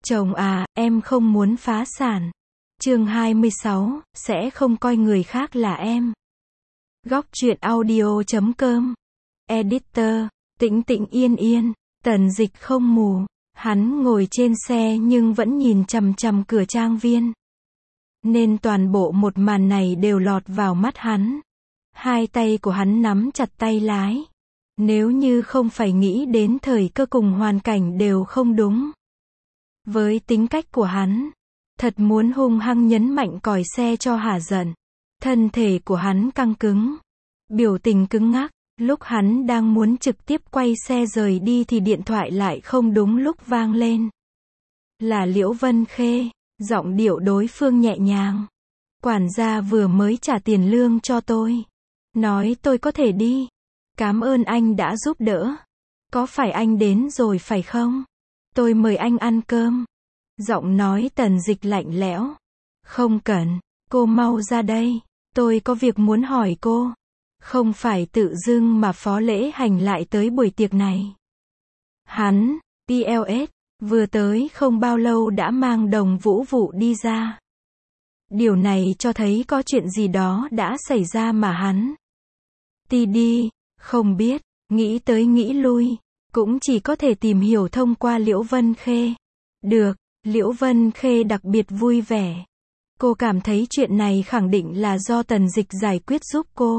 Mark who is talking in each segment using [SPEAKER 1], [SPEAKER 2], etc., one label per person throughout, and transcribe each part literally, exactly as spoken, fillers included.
[SPEAKER 1] Chồng à, em không muốn phá sản. Chương hai mươi sáu, sẽ không coi người khác là em. Góc truyện audio chấm com. Editor, Tĩnh Tĩnh Yên Yên, Tần Dịch không mù. Hắn ngồi trên xe nhưng vẫn nhìn chằm chằm cửa trang viên. Nên toàn bộ một màn này đều lọt vào mắt hắn. Hai tay của hắn nắm chặt tay lái. Nếu như không phải nghĩ đến thời cơ cùng hoàn cảnh đều không đúng. Với tính cách của hắn, thật muốn hung hăng nhấn mạnh còi xe cho hả giận. Thân thể của hắn căng cứng, biểu tình cứng ngắc. Lúc hắn đang muốn trực tiếp quay xe rời đi thì điện thoại lại không đúng lúc vang lên. Là Liễu Vân Khê, giọng điệu đối phương nhẹ nhàng. Quản gia vừa mới trả tiền lương cho tôi. Nói tôi có thể đi. Cảm ơn anh đã giúp đỡ. Có phải anh đến rồi phải không? Tôi mời anh ăn cơm. Giọng nói Tần Dịch lạnh lẽo. Không cần, cô mau ra đây. Tôi có việc muốn hỏi cô. Không phải tự dưng mà Phó Lễ Hành lại tới buổi tiệc này. Hắn, tê lờ ét, vừa tới không bao lâu đã mang Đồng Vũ Vụ đi ra. Điều này cho thấy có chuyện gì đó đã xảy ra mà hắn. Ti đi, không biết, nghĩ tới nghĩ lui, cũng chỉ có thể tìm hiểu thông qua Liễu Vân Khê. Được, Liễu Vân Khê đặc biệt vui vẻ. Cô cảm thấy chuyện này khẳng định là do Tần Dịch giải quyết giúp cô.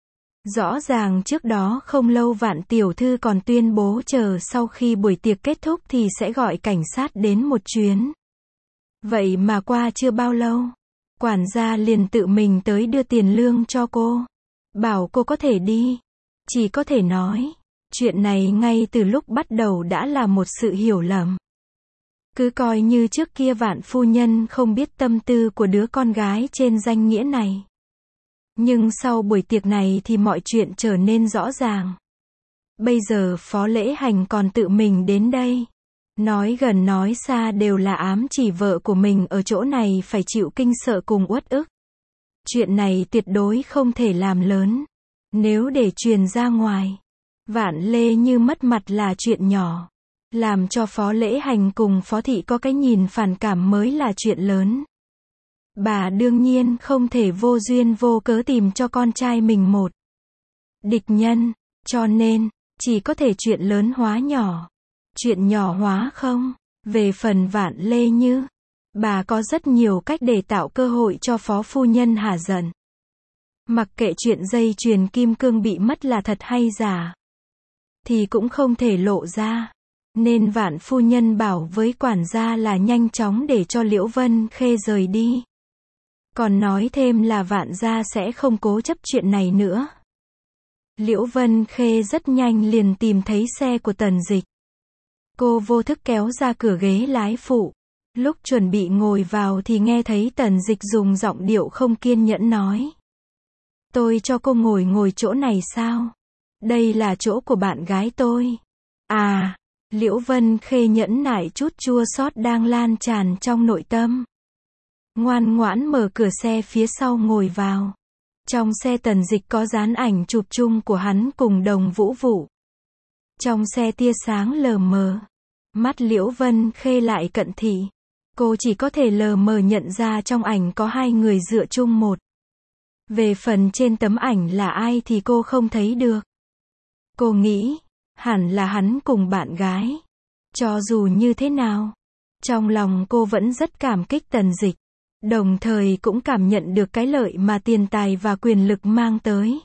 [SPEAKER 1] Rõ ràng trước đó không lâu Vạn tiểu thư còn tuyên bố chờ sau khi buổi tiệc kết thúc thì sẽ gọi cảnh sát đến một chuyến. Vậy mà qua chưa bao lâu, quản gia liền tự mình tới đưa tiền lương cho cô. Bảo cô có thể đi. Chỉ có thể nói, chuyện này ngay từ lúc bắt đầu đã là một sự hiểu lầm. Cứ coi như trước kia Vạn phu nhân không biết tâm tư của đứa con gái trên danh nghĩa này. Nhưng sau buổi tiệc này thì mọi chuyện trở nên rõ ràng. Bây giờ Phó Lễ Hành còn tự mình đến đây. Nói gần nói xa đều là ám chỉ vợ của mình ở chỗ này phải chịu kinh sợ cùng uất ức. Chuyện này tuyệt đối không thể làm lớn. Nếu để truyền ra ngoài, Vạn Lê Như mất mặt là chuyện nhỏ. Làm cho Phó Lễ Hành cùng Phó Thị có cái nhìn phản cảm mới là chuyện lớn. Bà đương nhiên không thể vô duyên vô cớ tìm cho con trai mình một địch nhân, cho nên, chỉ có thể chuyện lớn hóa nhỏ. Chuyện nhỏ hóa không. Về phần Vạn Lê Như, bà có rất nhiều cách để tạo cơ hội cho Phó phu nhân hả giận. Mặc kệ chuyện dây chuyền kim cương bị mất là thật hay giả, thì cũng không thể lộ ra. Nên Vạn phu nhân bảo với quản gia là nhanh chóng để cho Liễu Vân Khê rời đi. Còn nói thêm là Vạn gia sẽ không cố chấp chuyện này nữa. Liễu Vân Khê rất nhanh liền tìm thấy xe của Tần Dịch. Cô vô thức kéo ra cửa ghế lái phụ. Lúc chuẩn bị ngồi vào thì nghe thấy Tần Dịch dùng giọng điệu không kiên nhẫn nói. Tôi cho cô ngồi ngồi chỗ này sao? Đây là chỗ của bạn gái tôi. À, Liễu Vân Khê nhẫn nại chút chua xót đang lan tràn trong nội tâm. Ngoan ngoãn mở cửa xe phía sau ngồi vào. Trong xe Tần Dịch có dán ảnh chụp chung của hắn cùng Đồng Vũ Vụ. Trong xe tia sáng lờ mờ. Mắt Liễu Vân Khê lại cận thị. Cô chỉ có thể lờ mờ nhận ra trong ảnh có hai người dựa chung một. Về phần trên tấm ảnh là ai thì cô không thấy được. Cô nghĩ, hẳn là hắn cùng bạn gái. Cho dù như thế nào, trong lòng cô vẫn rất cảm kích Tần Dịch. Đồng thời cũng cảm nhận được cái lợi mà tiền tài và quyền lực mang tới.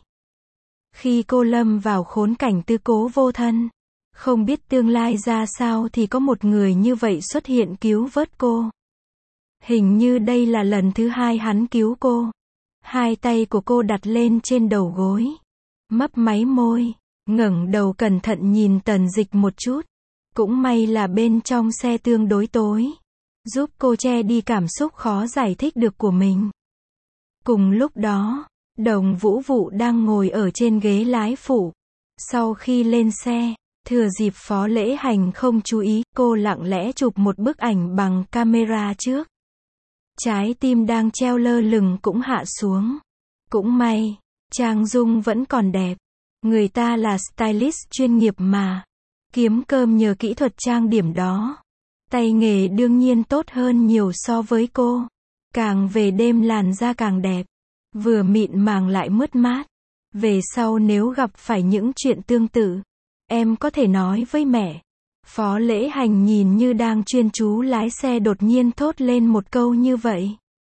[SPEAKER 1] Khi cô lâm vào khốn cảnh tứ cố vô thân, không biết tương lai ra sao thì có một người như vậy xuất hiện cứu vớt cô. Hình như đây là lần thứ hai hắn cứu cô. Hai tay của cô đặt lên trên đầu gối. Mấp máy môi, ngẩng đầu cẩn thận nhìn Tần Dịch một chút. Cũng may là bên trong xe tương đối tối. Giúp cô che đi cảm xúc khó giải thích được của mình. Cùng lúc đó, Đồng Vũ Vụ đang ngồi ở trên ghế lái phụ. Sau khi lên xe, thừa dịp Phó Lễ Hành không chú ý, cô lặng lẽ chụp một bức ảnh bằng camera trước. Trái tim đang treo lơ lửng cũng hạ xuống. Cũng may, trang dung vẫn còn đẹp. Người ta là stylist chuyên nghiệp mà. Kiếm cơm nhờ kỹ thuật trang điểm đó. Tay nghề đương nhiên tốt hơn nhiều so với cô. Càng về đêm làn da càng đẹp. Vừa mịn màng lại mướt mát. Về sau nếu gặp phải những chuyện tương tự, em có thể nói với mẹ. Phó Lễ Hành nhìn như đang chuyên chú lái xe đột nhiên thốt lên một câu như vậy.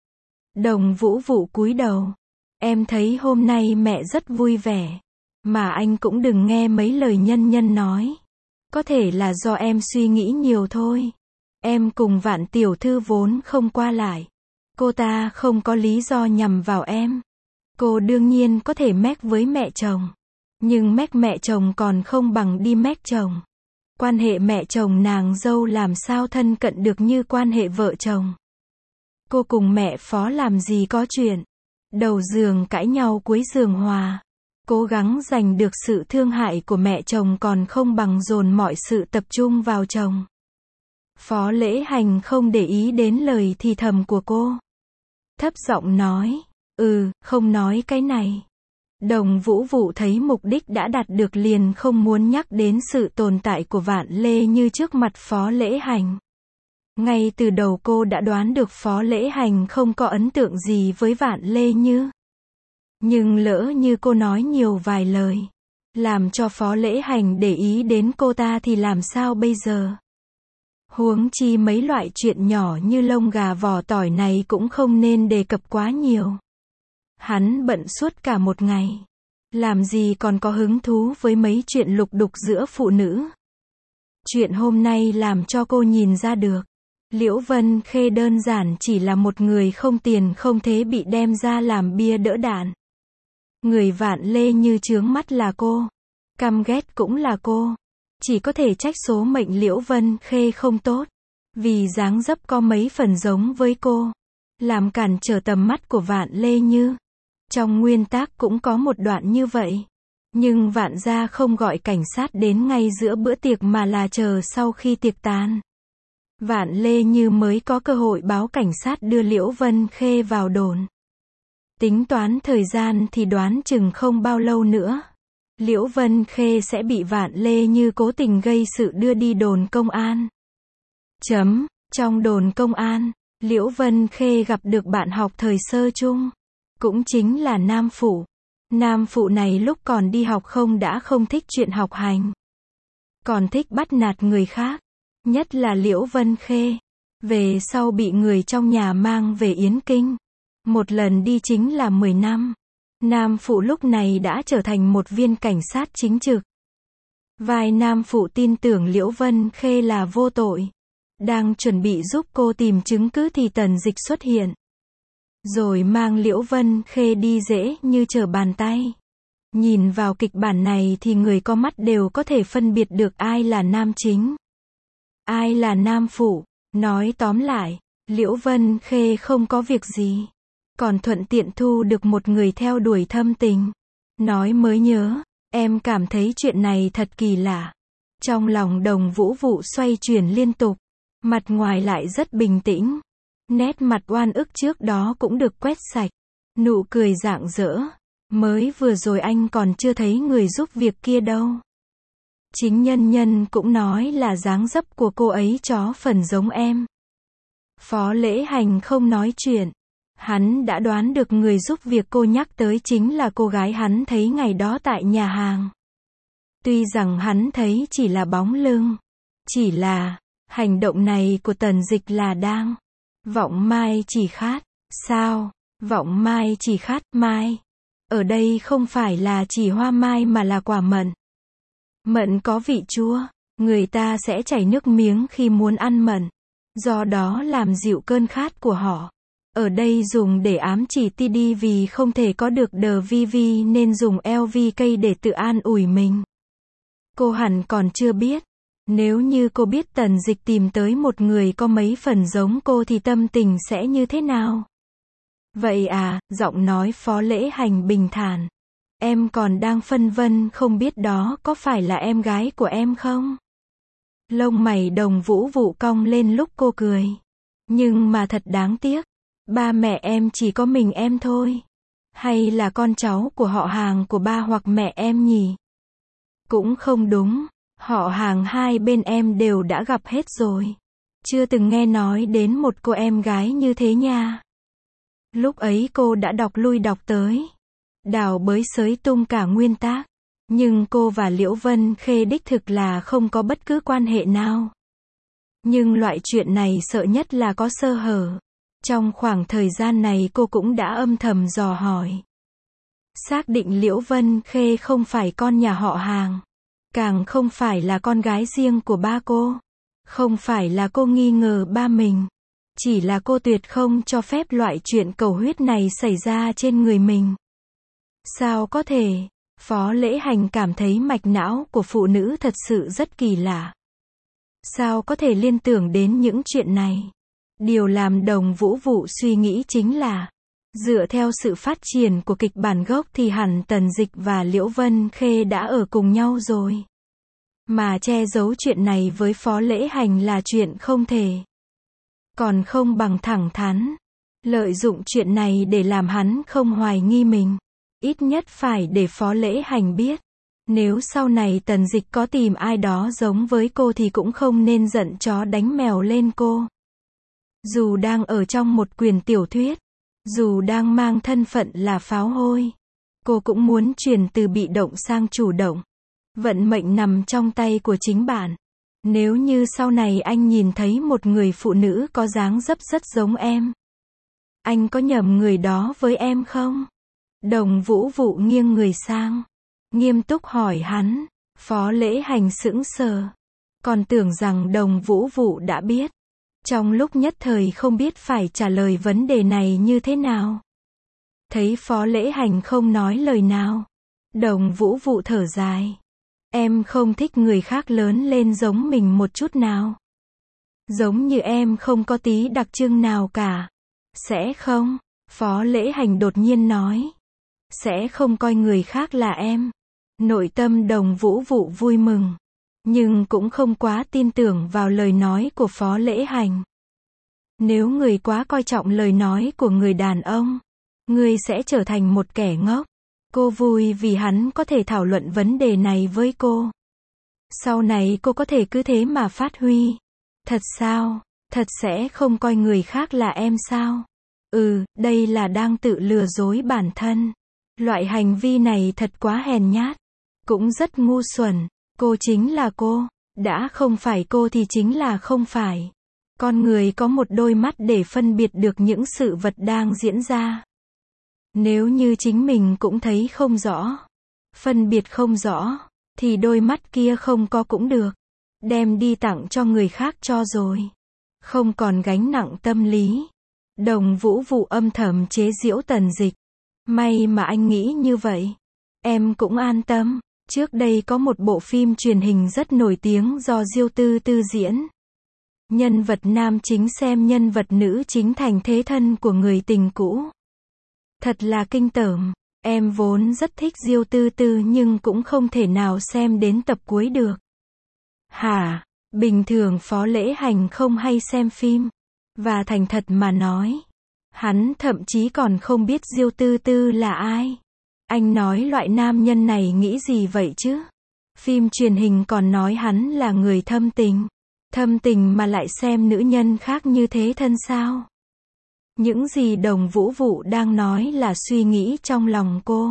[SPEAKER 1] Đồng Vũ Vụ cúi đầu. Em thấy hôm nay mẹ rất vui vẻ. Mà anh cũng đừng nghe mấy lời nhân nhân nói. Có thể là do em suy nghĩ nhiều thôi. Em cùng Vạn tiểu thư vốn không qua lại. Cô ta không có lý do nhằm vào em. Cô đương nhiên có thể mách với mẹ chồng. Nhưng mách mẹ chồng còn không bằng đi mách chồng. Quan hệ mẹ chồng nàng dâu làm sao thân cận được như quan hệ vợ chồng. Cô cùng mẹ Phó làm gì có chuyện. Đầu giường cãi nhau cuối giường hòa. Cố gắng giành được sự thương hại của mẹ chồng còn không bằng dồn mọi sự tập trung vào chồng. Phó Lễ Hành không để ý đến lời thì thầm của cô. Thấp giọng nói, ừ, không nói cái này. Đồng Vũ Vụ thấy mục đích đã đạt được liền không muốn nhắc đến sự tồn tại của Vạn Lê Như trước mặt Phó Lễ Hành. Ngay từ đầu cô đã đoán được Phó Lễ Hành không có ấn tượng gì với Vạn Lê Như. Nhưng lỡ như cô nói nhiều vài lời, làm cho Phó Lễ Hành để ý đến cô ta thì làm sao bây giờ? Huống chi mấy loại chuyện nhỏ như lông gà vỏ tỏi này cũng không nên đề cập quá nhiều. Hắn bận suốt cả một ngày. Làm gì còn có hứng thú với mấy chuyện lục đục giữa phụ nữ. Chuyện hôm nay làm cho cô nhìn ra được. Liễu Vân Khê đơn giản chỉ là một người không tiền không thế bị đem ra làm bia đỡ đạn. Người Vạn Lê Như chướng mắt là cô. Căm ghét cũng là cô. Chỉ có thể trách số mệnh Liễu Vân Khê không tốt. Vì dáng dấp có mấy phần giống với cô. Làm cản trở tầm mắt của Vạn Lê Như. Trong nguyên tác cũng có một đoạn như vậy. Nhưng Vạn gia không gọi cảnh sát đến ngay giữa bữa tiệc mà là chờ sau khi tiệc tàn. Vạn Lê Như mới có cơ hội báo cảnh sát đưa Liễu Vân Khê vào đồn. Tính toán thời gian thì đoán chừng không bao lâu nữa. Liễu Vân Khê sẽ bị Vạn Lê Như cố tình gây sự đưa đi đồn công an. Chấm, trong đồn công an, Liễu Vân Khê gặp được bạn học thời sơ chung. Cũng chính là Nam Phụ. Nam Phụ này lúc còn đi học không đã không thích chuyện học hành. Còn thích bắt nạt người khác. Nhất là Liễu Vân Khê. Về sau bị người trong nhà mang về Yến Kinh. Một lần đi chính là mười năm. Nam Phụ lúc này đã trở thành một viên cảnh sát chính trực. Vai Nam Phụ tin tưởng Liễu Vân Khê là vô tội. Đang chuẩn bị giúp cô tìm chứng cứ thì Tần Dịch xuất hiện. Rồi mang Liễu Vân Khê đi dễ như trở bàn tay. Nhìn vào kịch bản này thì người có mắt đều có thể phân biệt được ai là nam chính. Ai là nam phụ. Nói tóm lại, Liễu Vân Khê không có việc gì. Còn thuận tiện thu được một người theo đuổi thâm tình. Nói mới nhớ, em cảm thấy chuyện này thật kỳ lạ. Trong lòng Đồng Vũ Vụ xoay chuyển liên tục. Mặt ngoài lại rất bình tĩnh. Nét mặt oan ức trước đó cũng được quét sạch. Nụ cười rạng rỡ. Mới vừa rồi anh còn chưa thấy người giúp việc kia đâu. Chính nhân nhân cũng nói là dáng dấp của cô ấy chó phần giống em. Phó Lễ Hành không nói chuyện. Hắn đã đoán được người giúp việc cô nhắc tới chính là cô gái hắn thấy ngày đó tại nhà hàng. Tuy rằng hắn thấy chỉ là bóng lưng. Chỉ là, hành động này của Tần Dịch là đang vọng mai chỉ khát. Sao? Vọng mai chỉ khát mai. Ở đây không phải là chỉ hoa mai mà là quả mận. Mận có vị chua. Người ta sẽ chảy nước miếng khi muốn ăn mận. Do đó làm dịu cơn khát của họ. Ở đây dùng để ám chỉ tê đê vì không thể có được đờ vê vê nên dùng lờ vê cây để tự an ủi mình. Cô hẳn còn chưa biết. Nếu như cô biết Tần Dịch tìm tới một người có mấy phần giống cô thì tâm tình sẽ như thế nào? Vậy à, giọng nói Phó Lễ Hành bình thản. Em còn đang phân vân không biết đó có phải là em gái của em không? Lông mày Đồng Vũ Vụ cong lên lúc cô cười. Nhưng mà thật đáng tiếc. Ba mẹ em chỉ có mình em thôi. Hay là con cháu của họ hàng của ba hoặc mẹ em nhỉ? Cũng không đúng. Họ hàng hai bên em đều đã gặp hết rồi. Chưa từng nghe nói đến một cô em gái như thế nha. Lúc ấy cô đã đọc lui đọc tới. Đào bới xới tung cả nguyên tác. Nhưng cô và Liễu Vân Khê đích thực là không có bất cứ quan hệ nào. Nhưng loại chuyện này sợ nhất là có sơ hở. Trong khoảng thời gian này cô cũng đã âm thầm dò hỏi. Xác định Liễu Vân Khê không phải con nhà họ Hàng. Càng không phải là con gái riêng của ba cô. Không phải là cô nghi ngờ ba mình. Chỉ là cô tuyệt không cho phép loại chuyện cầu huyết này xảy ra trên người mình. Sao có thể? Phó Lễ Hành cảm thấy mạch não của phụ nữ thật sự rất kỳ lạ. Sao có thể liên tưởng đến những chuyện này? Điều làm Đồng Vũ Vụ suy nghĩ chính là, dựa theo sự phát triển của kịch bản gốc thì hẳn Tần Dịch và Liễu Vân Khê đã ở cùng nhau rồi. Mà che giấu chuyện này với Phó Lễ Hành là chuyện không thể. Còn không bằng thẳng thắn, lợi dụng chuyện này để làm hắn không hoài nghi mình. Ít nhất phải để Phó Lễ Hành biết. Nếu sau này Tần Dịch có tìm ai đó giống với cô thì cũng không nên giận chó đánh mèo lên cô. Dù đang ở trong một quyển tiểu thuyết, dù đang mang thân phận là pháo hôi, cô cũng muốn chuyển từ bị động sang chủ động. Vận mệnh nằm trong tay của chính bạn. Nếu như sau này anh nhìn thấy một người phụ nữ có dáng dấp rất giống em, anh có nhầm người đó với em không? Đồng Vũ Vụ nghiêng người sang, nghiêm túc hỏi hắn. Phó Lễ Hành sững sờ, còn tưởng rằng Đồng Vũ Vụ đã biết. Trong lúc nhất thời không biết phải trả lời vấn đề này như thế nào. Thấy Phó Lễ Hành không nói lời nào, Đồng Vũ Vụ thở dài. Em không thích người khác lớn lên giống mình một chút nào. Giống như em không có tí đặc trưng nào cả. Sẽ không? Phó Lễ Hành đột nhiên nói. Sẽ không coi người khác là em. Nội tâm Đồng Vũ Vụ vui mừng, nhưng cũng không quá tin tưởng vào lời nói của Phó Lễ Hành. Nếu người quá coi trọng lời nói của người đàn ông, người sẽ trở thành một kẻ ngốc. Cô vui vì hắn có thể thảo luận vấn đề này với cô. Sau này cô có thể cứ thế mà phát huy. Thật sao? Thật sẽ không coi người khác là em sao? Ừ, đây là đang tự lừa dối bản thân. Loại hành vi này thật quá hèn nhát. Cũng rất ngu xuẩn. Cô chính là cô. Đã không phải cô thì chính là không phải. Con người có một đôi mắt để phân biệt được những sự vật đang diễn ra. Nếu như chính mình cũng thấy không rõ, phân biệt không rõ, thì đôi mắt kia không có cũng được. Đem đi tặng cho người khác cho rồi. Không còn gánh nặng tâm lý. Đồng Vũ Vụ âm thầm chế giễu Tần Dịch. May mà anh nghĩ như vậy. Em cũng an tâm. Trước đây có một bộ phim truyền hình rất nổi tiếng do Diêu Tư Tư diễn. Nhân vật nam chính xem nhân vật nữ chính thành thế thân của người tình cũ. Thật là kinh tởm. Em vốn rất thích Diêu Tư Tư nhưng cũng không thể nào xem đến tập cuối được. Hả? Bình thường Phó Lễ Hành không hay xem phim. Và thành thật mà nói, hắn thậm chí còn không biết Diêu Tư Tư là ai. Anh nói loại nam nhân này nghĩ gì vậy chứ? Phim truyền hình còn nói hắn là người thâm tình. Thâm tình mà lại xem nữ nhân khác như thế thân sao? Những gì Đồng Vũ Vụ đang nói là suy nghĩ trong lòng cô.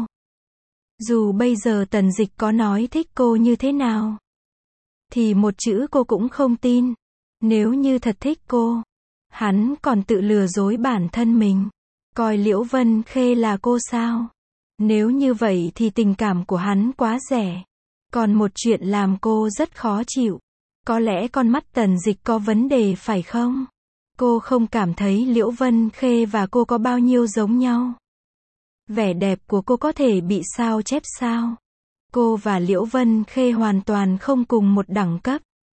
[SPEAKER 1] Dù bây giờ Tần Dịch có nói thích cô như thế nào, thì một chữ cô cũng không tin. Nếu như thật thích cô, hắn còn tự lừa dối bản thân mình. Coi Liễu Vân Khê là cô sao? Nếu như vậy thì tình cảm của hắn quá rẻ. Còn một chuyện làm cô rất khó chịu. Có lẽ con mắt Tần Dịch có vấn đề phải không? Cô không cảm thấy Liễu Vân Khê và cô có bao nhiêu giống nhau. Vẻ đẹp của cô có thể bị sao chép sao? Cô và Liễu Vân Khê hoàn toàn không cùng một đẳng cấp.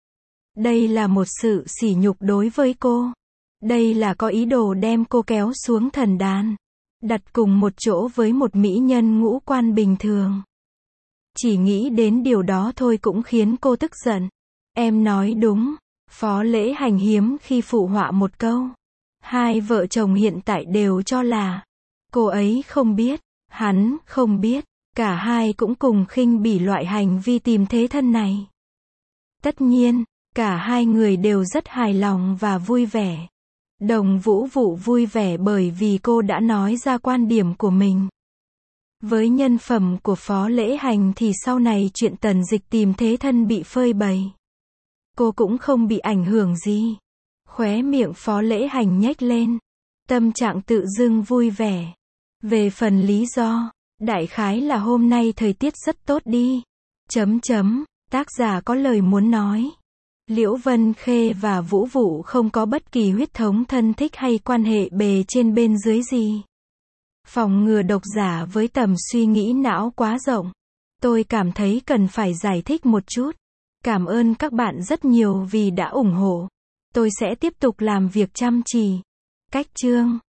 [SPEAKER 1] Đây là một sự sỉ nhục đối với cô. Đây là có ý đồ đem cô kéo xuống thần đàn. Đặt cùng một chỗ với một mỹ nhân ngũ quan bình thường. Chỉ nghĩ đến điều đó thôi cũng khiến cô tức giận. Em nói đúng. Phó Lễ Hành hiếm khi phụ họa một câu. Hai vợ chồng hiện tại đều cho là cô ấy không biết, hắn không biết. Cả hai cũng cùng khinh bỉ loại hành vi tìm thế thân này. Tất nhiên, Cả hai người đều rất hài lòng và vui vẻ. Đồng Vũ Vụ vui vẻ bởi vì cô đã nói ra quan điểm của mình. Với nhân phẩm của Phó Lễ Hành thì sau này chuyện Tần Dịch tìm thế thân bị phơi bày, cô cũng không bị ảnh hưởng gì. Khóe miệng Phó Lễ Hành nhếch lên. Tâm trạng tự dưng vui vẻ. Về phần lý do, đại khái là hôm nay thời tiết rất tốt đi. Chấm chấm, tác giả có lời muốn nói. Liễu Vân Khê và Vũ Vụ không có bất kỳ huyết thống thân thích hay quan hệ bề trên bên dưới gì. Phòng ngừa độc giả với tầm suy nghĩ não quá rộng. Tôi cảm thấy cần phải giải thích một chút. Cảm ơn các bạn rất nhiều vì đã ủng hộ. Tôi sẽ tiếp tục làm việc chăm chỉ. Cách chương